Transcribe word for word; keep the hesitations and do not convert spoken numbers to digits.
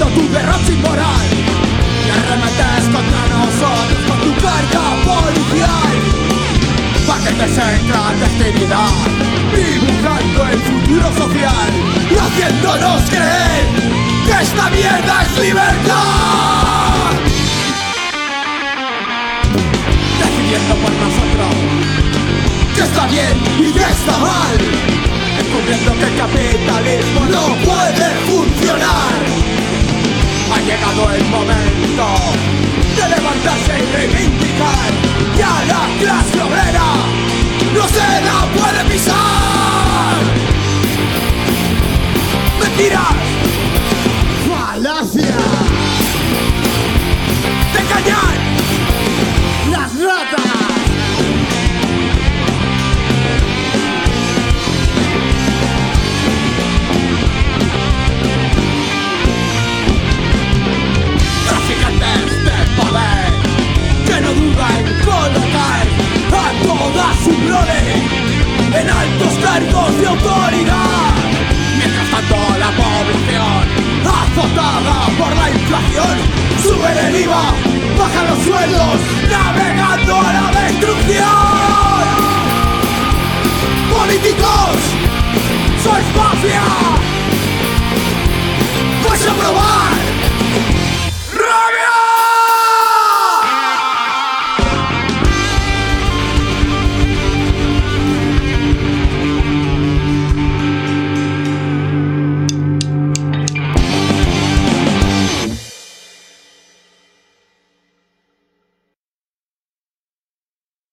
tu derroche inmoral y arremetes contra nosotros con tu carga policial. Paquetes en clandestinidad, dibujando el futuro social y haciéndonos creer que esta mierda es libertad. Decidiendo por nosotros que está bien y que está mal, descubriendo que el capitalismo no puede funcionar. Ha llegado el momento de levantarse y reivindicar. Ya la clase obrera no se la puede pisar. Mentiras, falacias, te engañan las ratas. Que no duda en colocar a toda su prole en altos cargos de autoridad. Mientras tanto la población, azotada por la inflación, sube el I V A, baja los sueldos, navegando a la destrucción. Políticos, sois mafia, vais a probar